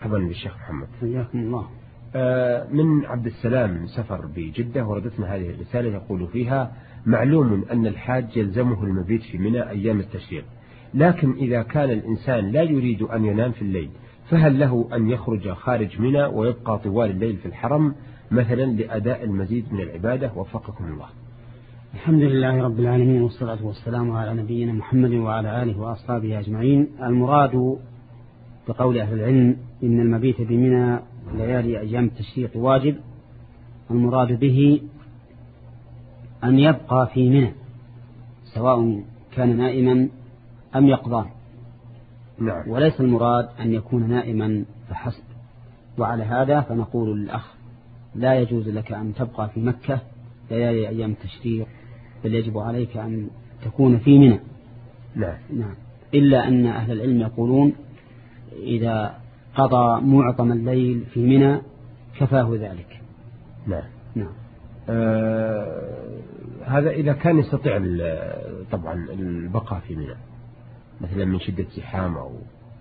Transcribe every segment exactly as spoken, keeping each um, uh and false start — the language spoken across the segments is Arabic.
مرحبا بالشيخ محمد. حياكم الله. من عبد السلام سفر بجدة وردتنا هذه الرسالة يقول فيها: معلوم أن الحاج يلزمه المبيت في منى أيام التشريق، لكن إذا كان الإنسان لا يريد أن ينام في الليل فهل له أن يخرج خارج منى ويبقى طوال الليل في الحرم مثلا لأداء المزيد من العبادة؟ وفقكم الله. الحمد لله رب العالمين، والصلاة والسلام على نبينا محمد وعلى آله وأصحابه أجمعين. المراد بقول أهل العلم إن المبيت بمنى ليالي أيام التشريق واجب، المراد به أن يبقى في منى سواء كان نائما أم يقظان. نعم. وليس المراد أن يكون نائما فحسب. وعلى هذا فنقول للأخ: لا يجوز لك أن تبقى في مكة ليالي أيام التشريق، بل يجب عليك أن تكون في منى. نعم. نعم. إلا أن أهل العلم يقولون إذا قضى معظم الليل في منى كفاه ذلك. نعم. نعم. آه هذا إذا كان يستطيع طبعا البقاء في منى مثلا من شدة زحام أو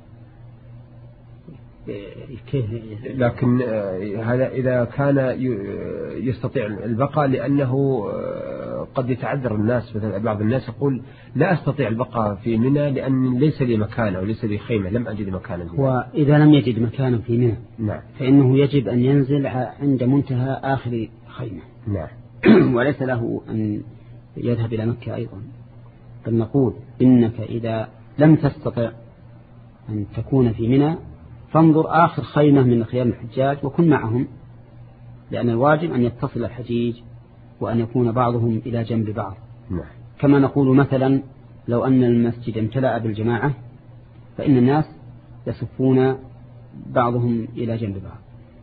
كيف. لكن هذا إذا كان يستطيع البقاء، لأنه قد يتعذر الناس. مثلا بعض الناس يقول: لا أستطيع البقاء في منى لأن ليس لي مكان أو ليس لي خيمة، لم أجد مكانا. وإذا لم يجد مكانا في منى نعم. فإنه يجب أن ينزل عند منتهى آخر خيمة. نعم. وليس له أن يذهب إلى مكة أيضا، بل نقول إنك إذا لم تستطع أن تكون في منى فانظر آخر خيمة من خيام الحجاج وكن معهم، لأن الواجب أن يتصل الحجيج وأن يكون بعضهم إلى جنب بعض. نعم. كما نقول مثلا لو أن المسجد امتلأ بالجماعة فإن الناس يصفون بعضهم إلى جنب بعض.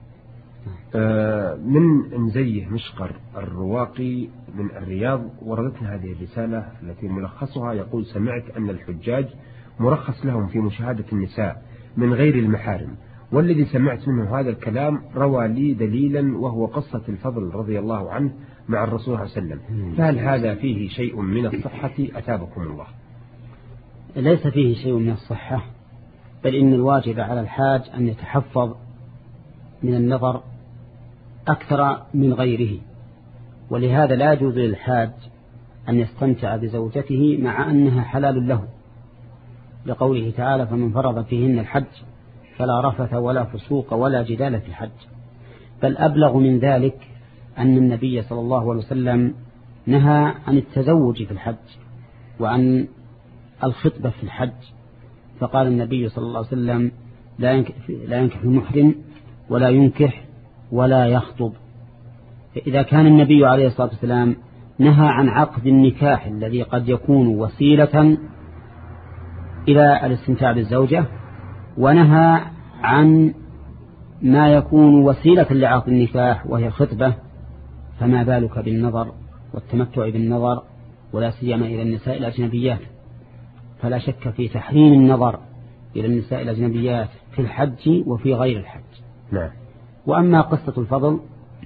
آه من مزيه مشقر الرواقي من الرياض وردتنا هذه الرسالة التي ملخصها يقول: سمعت أن الحجاج مرخص لهم في مشاهدة النساء من غير المحارم، والذي سمعت منه هذا الكلام روى لي دليلا وهو قصة الفضل رضي الله عنه مع الرسول صلى الله عليه وسلم، فهل هذا فيه شيء من الصحة أتابكم الله؟ ليس فيه شيء من الصحة، بل إن الواجب على الحاج أن يتحفظ من النظر أكثر من غيره، ولهذا لا يجوز للحاج أن يستمتع بزوجته مع أنها حلال له، لقوله تعالى: فمن فرض فيهن الحج فلا رفث ولا فسوق ولا جدال في الحج. بل أبلغ من ذلك أن النبي صلى الله عليه وسلم نهى عن التزوج في الحج وعن الخطبة في الحج، فقال النبي صلى الله عليه وسلم: لا ينكح المحرم ولا ينكح ولا يخطب. فإذا كان النبي عليه الصلاة والسلام نهى عن عقد النكاح الذي قد يكون وسيلة إلى الاستمتاع بالزوجة، ونهى عن ما يكون وسيلة لعقد النكاح وهي الخطبة، فما بالك بالنظر والتمتع بالنظر، ولا سيما إلى النساء الأجنبيات؟ فلا شك في تحريم النظر إلى النساء الأجنبيات في الحج وفي غير الحج. نعم. وأما قصة الفضل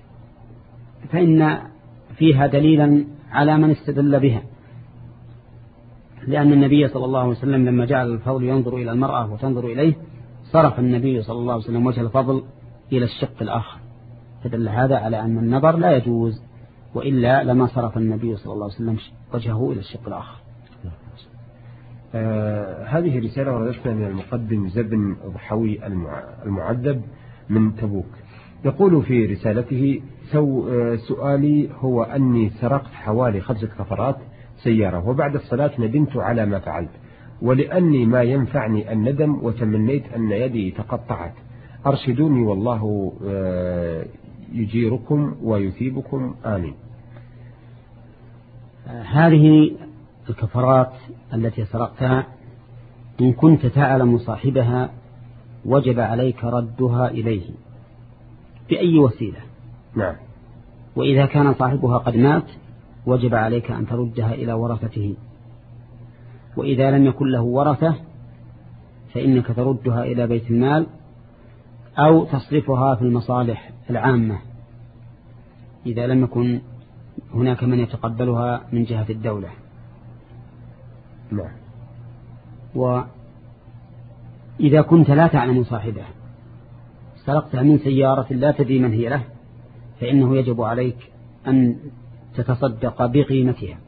فإن فيها دليلا على من استدل بها، لأن النبي صلى الله عليه وسلم لما جعل الفضل ينظر إلى المرأة وتنظر إليه صرف النبي صلى الله عليه وسلم وجه الفضل إلى الشق الآخر، فدل هذا على أن النظر لا يجوز، وإلا لما صرف النبي صلى الله عليه وسلم وجهه إلى الشق الآخر. آه هذه رسالة وردتنا من المقدم زبن ضحوي المعذب من تبوك، يقول في رسالته: سو آه سؤالي هو أني سرقت حوالي خمسة كفرات سيارة، وبعد الصلاة ندمت على ما فعلت، ولأني ما ينفعني الندم وتمنيت أن يدي تقطعت، أرشدوني والله آه يجيركم ويثيبكم، آمين. هذه الكفرات التي سرقتها إن كنت تعلم صاحبها وجب عليك ردها إليه بأي وسيلة. نعم. وإذا كان صاحبها قد مات وجب عليك أن تردها إلى ورثته، وإذا لم يكن له ورثة فإنك تردها إلى بيت المال أو تصرفها في المصالح العامة إذا لم يكن هناك من يتقبلها من جهة الدولة. نعم. وإذا كنت لا تعلم صاحبها سرقتها من سيارة لا تدري من هي له فإنه يجب عليك أن تتصدق بقيمتها،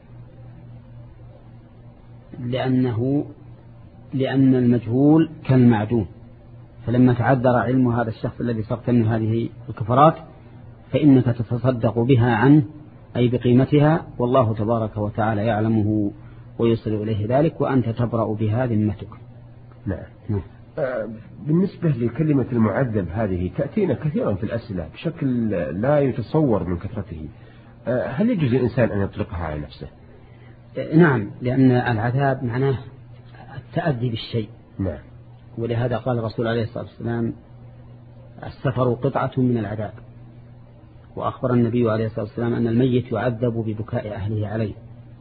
لأنه لأن المجهول كالمعدوم، فلما تعذر علم هذا الشخص الذي سرقت منه هذه الكفرات فإنك تتصدق بها عنه أي بقيمتها، والله تبارك وتعالى يعلمه ويصل إليه ذلك، وأنت تبرأ بها ذمتك. نعم. نعم. بالنسبة لكلمة المعذب هذه تأتينا كثيرا في الأسئلة بشكل لا يتصور من كثرته، هل يجوز الإنسان أن يطلقها على نفسه؟ نعم، لأن العذاب معناه التأذي بالشيء. نعم. ولهذا قال الرسول عليه الصلاة والسلام السفر قطعة من العذاب، وأخبر النبي عليه الصلاة والسلام أن الميت يعذب ببكاء أهله عليه،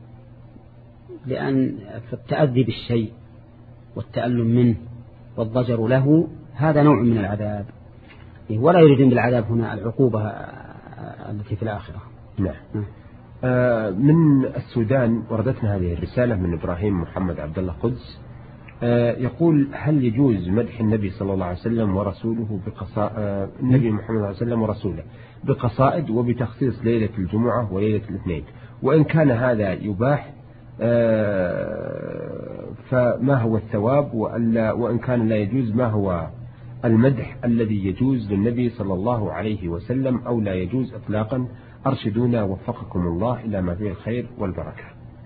لأن التأذي بالشيء والتألم منه والضجر له هذا نوع من العذاب، ولا يريدون بالعذاب هنا العقوبة التي في الآخرة. نعم. آه من السودان وردتنا هذه الرسالة من إبراهيم محمد عبد الله قدس، آه يقول هل يجوز مدح النبي صلى الله عليه وسلم ورسوله بقصائد آه النبي محمد صلى الله عليه وسلم ورسوله بقصائد وبتخصيص ليلة الجمعة وليلة الاثنين، وإن كان هذا يباح آه فما هو الثواب، وإن كان لا يجوز ما هو المدح الذي يجوز للنبي صلى الله عليه وسلم أو لا يجوز إطلاقا؟ أرشدونا وفقكم الله إلى ما فيه الخير والبركة.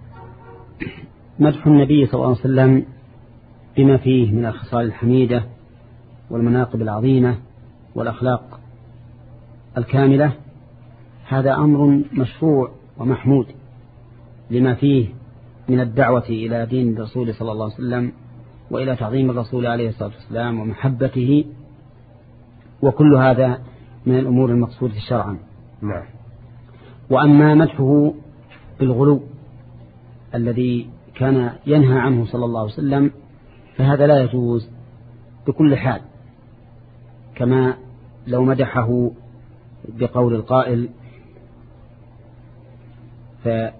مدح النبي صلى الله عليه وسلم بما فيه من الخصال الحميدة والمناقب العظيمة والأخلاق الكاملة هذا أمر مشروع ومحمود لما فيه من الدعوة إلى دين الرسول صلى الله عليه وسلم وإلى تعظيم الرسول عليه الصلاة والسلام ومحبته، وكل هذا من الأمور المقصودة شرعا. نعم. وأما مدحه بالغلو الذي كان ينهى عنه صلى الله عليه وسلم فهذا لا يجوز بكل حال، كما لو مدحه بقول القائل فإن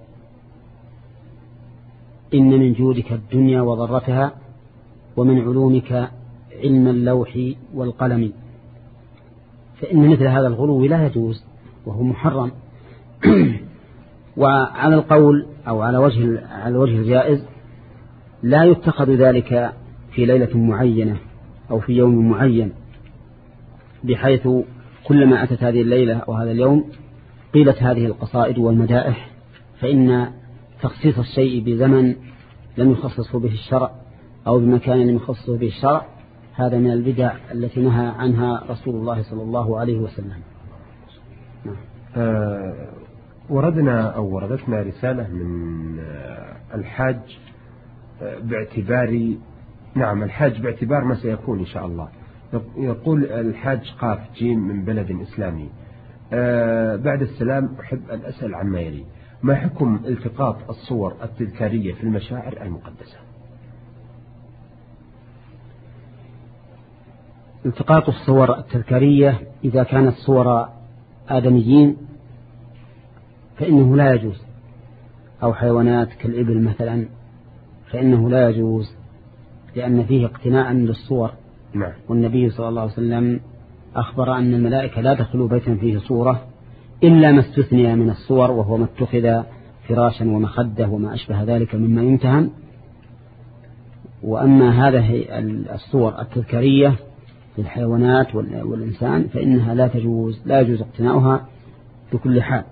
من جودك الدنيا وضرتها ومن علومك علم اللوح والقلم، فإن مثل هذا الغلو لا يجوز وهو محرم. وعلى القول أو على وجه على الوجه الجائز لا يتخذ ذلك في ليلة معينة أو في يوم معين، بحيث كلما أتت هذه الليلة أو هذا اليوم قيلت هذه القصائد والمدائح، فإن تخصيص الشيء بزمن لم يخصصه به الشرع أو بمكان لم يخصصه به الشرع هذا من البدع التي نهى عنها رسول الله صلى الله عليه وسلم. آه وردنا أو وردتنا رسالة من الحاج باعتبار نعم الحاج باعتبار ما سيكون إن شاء الله. يقول الحاج قاف جيم من بلد إسلامي، آه بعد السلام أحب أن أسأل عما يلي: ما حكم التقاط الصور التذكارية في المشاعر المقدسة؟ التقاط الصور التذكارية إذا كانت صور آدميين فإنه لا يجوز، أو حيوانات كالإبل مثلا فإنه لا يجوز، لأن فيه اقتناء للصور. نعم. والنبي صلى الله عليه وسلم أخبر أن الملائكة لا تدخلوا بيتا فيه صورة إلا ما استثني من الصور، وهو ما اتخذ فراشا ومخدة وما أشبه ذلك مما يمتهن. وأما هذه الصور التذكارية للحيوانات والإنسان فإنها لا تجوز لا يجوز اقتناؤها بكل حال.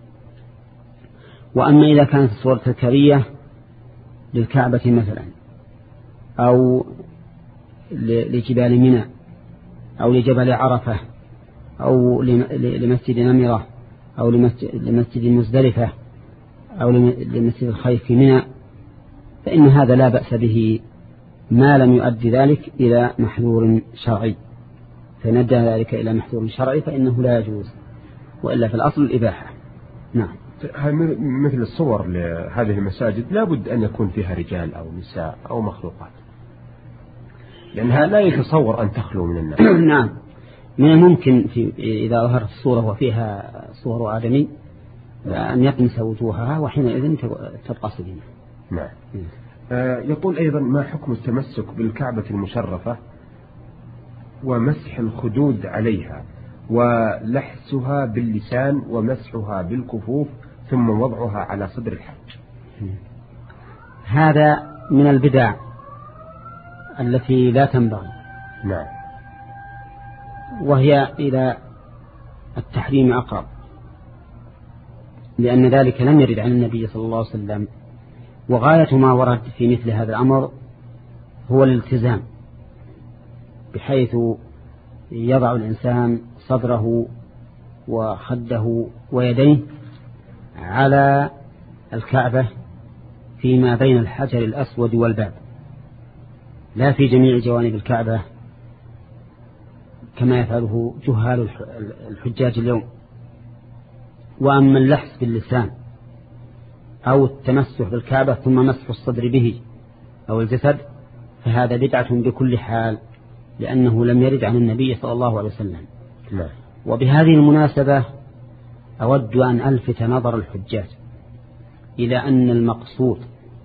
وأما إذا كانت الصور التذكارية للكعبة مثلا أو لجبال منى أو لجبل عرفة أو لمسجد نمرة أو لمسجد مزدلفة أو لمسجد الخيف في منى فإن هذا لا بأس به ما لم يؤدي ذلك إلى محذور شرعي، فإن أدى ذلك إلى محذور شرعي فإنه لا يجوز، وإلا في الأصل الإباحة. نعم. مثل الصور لهذه المساجد لا بد أن يكون فيها رجال أو نساء أو مخلوقات، لأنها لا يتصور أن تخلو من الناس. نعم، من الممكن في إذا ظهرت الصورة وفيها صور آدمي أن يطمس وجوهها وحينئذ تبقى سليمة. نعم. آه يقول أيضا: ما حكم التمسك بالكعبة المشرفة ومسح الخدود عليها ولحسها باللسان ومسحها بالكفوف ثم وضعها على صدر الحج. هذا من البدع التي لا تنبغي. نعم. وهي إلى التحريم أقرب، لأن ذلك لم يرد عن النبي صلى الله عليه وسلم. وغاية ما ورد في مثل هذا الأمر هو الالتزام، بحيث يضع الإنسان صدره وخده ويديه على الكعبة فيما بين الحجر الأسود والباب، لا في جميع جوانب الكعبة كما يفعله جهال الحجاج اليوم. وأما اللحس باللسان أو التمسح بالكعبة ثم مسح الصدر به أو الجسد فهذا بدعة بكل حال، لأنه لم يرد عن النبي صلى الله عليه وسلم. لا. وبهذه المناسبة أود أن ألفت نظر الحجاج إلى أن المقصود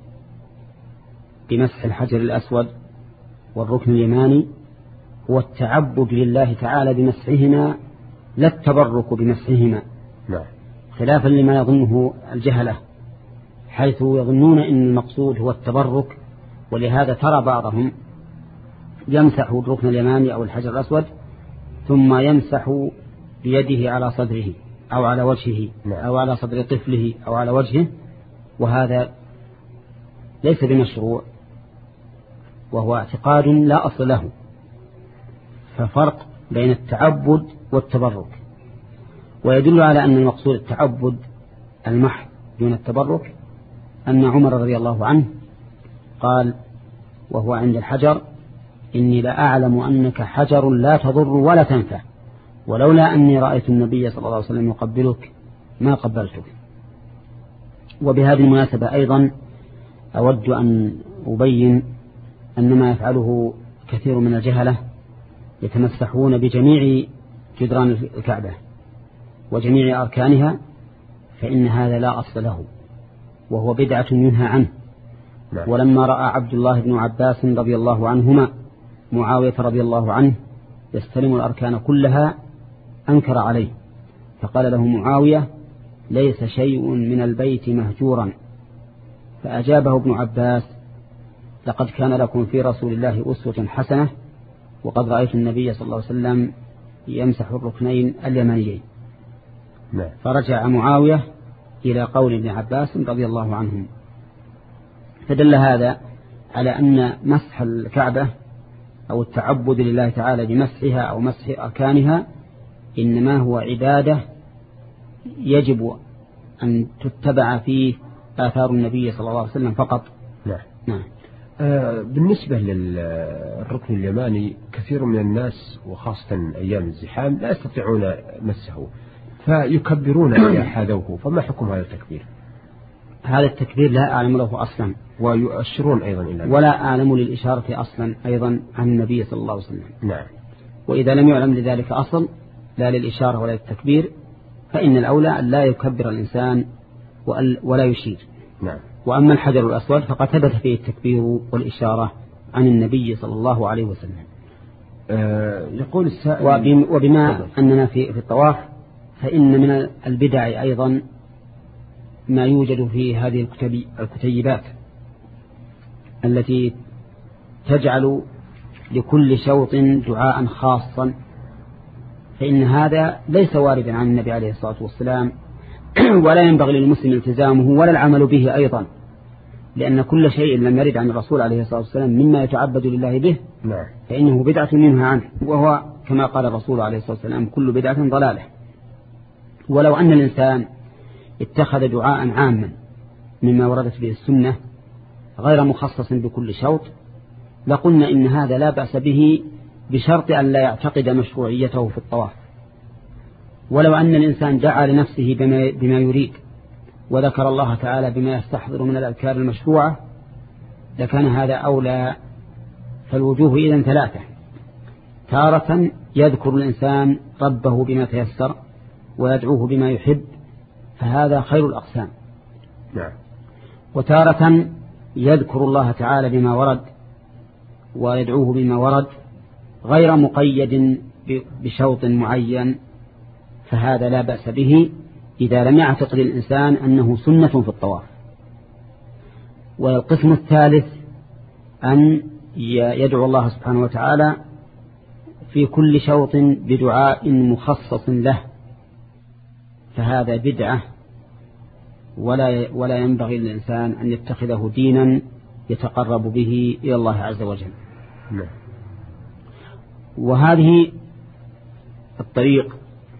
بمسح الحجر الأسود والركن اليماني هو التعبد لله تعالى بمسحهما، لا التبرك بمسحهما. لا. خلافا لما يظنه الجهلة، حيث يظنون أن المقصود هو التبرك، ولهذا ترى بعضهم يمسح الركن اليماني أو الحجر الأسود ثم يمسح بيده على صدره أو على وجهه أو على صدر طفله أو على وجهه، وهذا ليس بمشروع، وهو اعتقاد لا أصل له. ففرق بين التعبد والتبرك. ويدل على أن المقصود التعبد المحض دون التبرك أن عمر رضي الله عنه قال وهو عند الحجر: إني لأعلم أنك حجر لا تضر ولا تنفع، ولولا أني رأيت النبي صلى الله عليه وسلم يقبلك ما قبلتك. وبهذه المناسبة أيضا أود أن أبين أن ما يفعله كثير من الجهلة يتمسحون بجميع جدران الكعبة وجميع أركانها، فإن هذا لا أصل له، وهو بدعة ينهى عنه. ولما رأى عبد الله بن عباس رضي الله عنهما معاوية رضي الله عنه يستلم الأركان كلها أنكر عليه، فقال له معاوية: ليس شيء من البيت مهجورا. فأجابه ابن عباس: لقد كان لكم في رسول الله أسوة حسنة، وقد رأيت النبي صلى الله عليه وسلم يمسح الركنين اليمانيين. فرجع معاوية إلى قول ابن عباس رضي الله عنهم. فدل هذا على أن مسح الكعبة أو التعبد لله تعالى بمسحها أو مسح أركانها إنما هو عبادة يجب أن تتبع فيه آثار النبي صلى الله عليه وسلم فقط. نعم. نعم. آه بالنسبة للركن اليماني كثير من الناس وخاصة أيام الزحام لا يستطيعون مسه فيكبرون إذا حاذوه، فما حكم هذا التكبير؟ هذا التكبير لا أعلم له أصلا، ويؤشرون أيضا إلى ولا أعلم للإشارة أصلا أيضا عن النبي صلى الله عليه وسلم. نعم. وإذا لم يعلم لذلك أصل لا للإشارة ولا للتكبير فإن الأولى أن لا يكبر الإنسان ولا يشير. نعم. وأما الحجر الأسود فقد ثبت فيه التكبير والإشارة عن النبي صلى الله عليه وسلم. آه يقول السائل: وبما أننا في في الطواف فإن من البدع أيضا ما يوجد في هذه الكتيبات التي تجعل لكل شوط دعاء خاصا، فإن هذا ليس واردا عن النبي عليه الصلاة والسلام ولا ينبغي للمسلم التزامه ولا العمل به أيضا، لأن كل شيء لم يرد عن الرسول عليه الصلاة والسلام مما يتعبد لله به فإنه بدعة ينهى عنه، وهو كما قال الرسول عليه الصلاة والسلام: كل بدعة ضلالة. ولو أن الإنسان اتخذ دعاء عاما مما وردت به السنة غير مخصص بكل شوط لقلنا إن هذا لا بأس به بشرط أن لا يعتقد مشروعيته في الطواف. ولو أن الإنسان دعا لنفسه بما, بما يريد وذكر الله تعالى بما يستحضر من الأذكار المشروعة لكان هذا أولى. فالوجوه إذن ثلاثة: تارة يذكر الإنسان ربه بما تيسر ويدعوه بما يحب فهذا خير الأقسام. نعم. وتارة يذكر الله تعالى بما ورد ويدعوه بما ورد غير مقيد بشوط معين فهذا لا بأس به إذا لم يعتقد الإنسان أنه سنة في الطواف. والقسم الثالث أن يدعو الله سبحانه وتعالى في كل شوط بدعاء مخصص له، فهذا بدعة ولا ولا ينبغي للإنسان أن يتخذه دينا يتقرب به إلى الله عز وجل. وهذه الطريق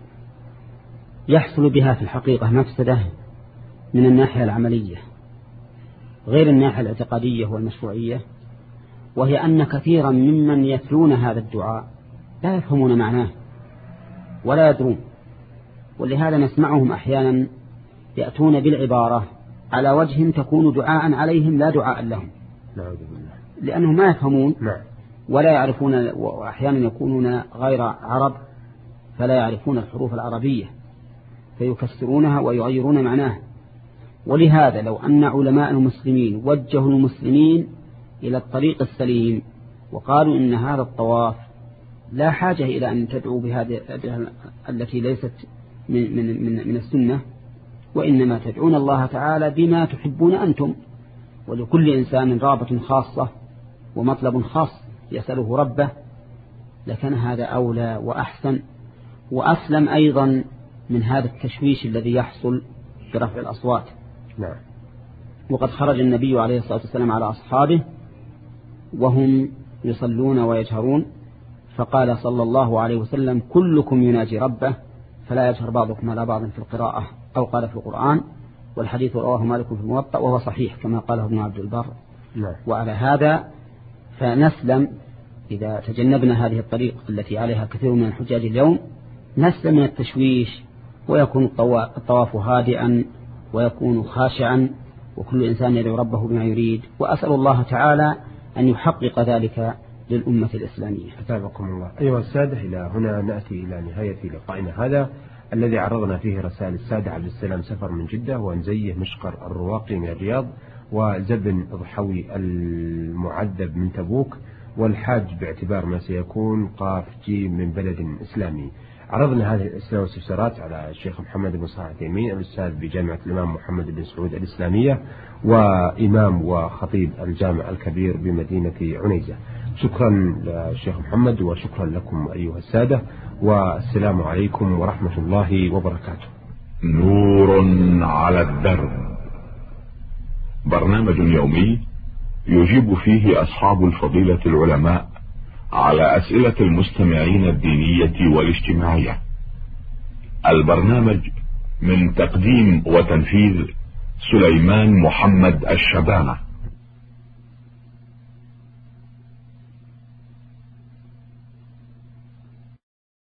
يحصل بها في الحقيقة مفسدة من الناحية العملية غير الناحية الاعتقادية والمشروعية، وهي أن كثيرا ممن يتلون هذا الدعاء لا يفهمون معناه ولا يدرون، ولهذا نسمعهم أحيانا يأتون بالعبارة على وجه تكون دعاء عليهم لا دعاء لهم، لأنهم ما يفهمون ولا يعرفون، وأحيانا يكونون غير عرب فلا يعرفون الحروف العربية فيكسرونها ويغيرون معناها. ولهذا لو أن علماء المسلمين وجهوا المسلمين إلى الطريق السليم وقالوا إن هذا الطواف لا حاجة إلى أن تدعوا بهذه التي ليست من, من, من, من السنة، وإنما تدعون الله تعالى بما تحبون أنتم، ولكل إنسان رابط خاصة ومطلب خاص يسأله ربه، لكن هذا أولى وأحسن وأسلم أيضا من هذا التشويش الذي يحصل برفع الأصوات. نعم. وقد خرج النبي عليه الصلاة والسلام على أصحابه وهم يصلون ويجهرون فقال صلى الله عليه وسلم: كلكم يناجي ربه فلا يجهر بعضكم على بعض في القراءة، أو قال في القرآن، والحديث رواه مالك في الموطأ وهو صحيح كما قاله ابن عبد البر. نعم. وعلى هذا فنسلم إذا تجنبنا هذه الطريق التي عليها كثير من الحجاج اليوم، نسلم من التشويش ويكون الطواف هادئا ويكون خاشعا وكل إنسان يدعو ربه بما يريد. وأسأل الله تعالى أن يحقق ذلك للأمة الإسلامية. أتابعكم الله. أيها السادة، إلى هنا نأتي إلى نهاية لقائنا هذا الذي عرضنا فيه رسائل السادة عبد السلام سفر من جدة، وأنزيه مشقر الرواقي من الرياض، وزبن ضحوي المعذب من تبوك، والحاج باعتبار ما سيكون قاف جيم من بلد إسلامي. عرضنا هذه الأسئلة والاستفسارات على الشيخ محمد بن صالح العثيمين الأستاذ بجامعة الإمام محمد بن سعود الإسلامية وإمام وخطيب الجامع الكبير بمدينة عنيزة. شكرا للشيخ محمد وشكرا لكم أيها السادة، والسلام عليكم ورحمة الله وبركاته. نور على الدرب، برنامج يومي يجيب فيه أصحاب الفضيلة العلماء على أسئلة المستمعين الدينية والاجتماعية. البرنامج من تقديم وتنفيذ سليمان محمد الشبانة.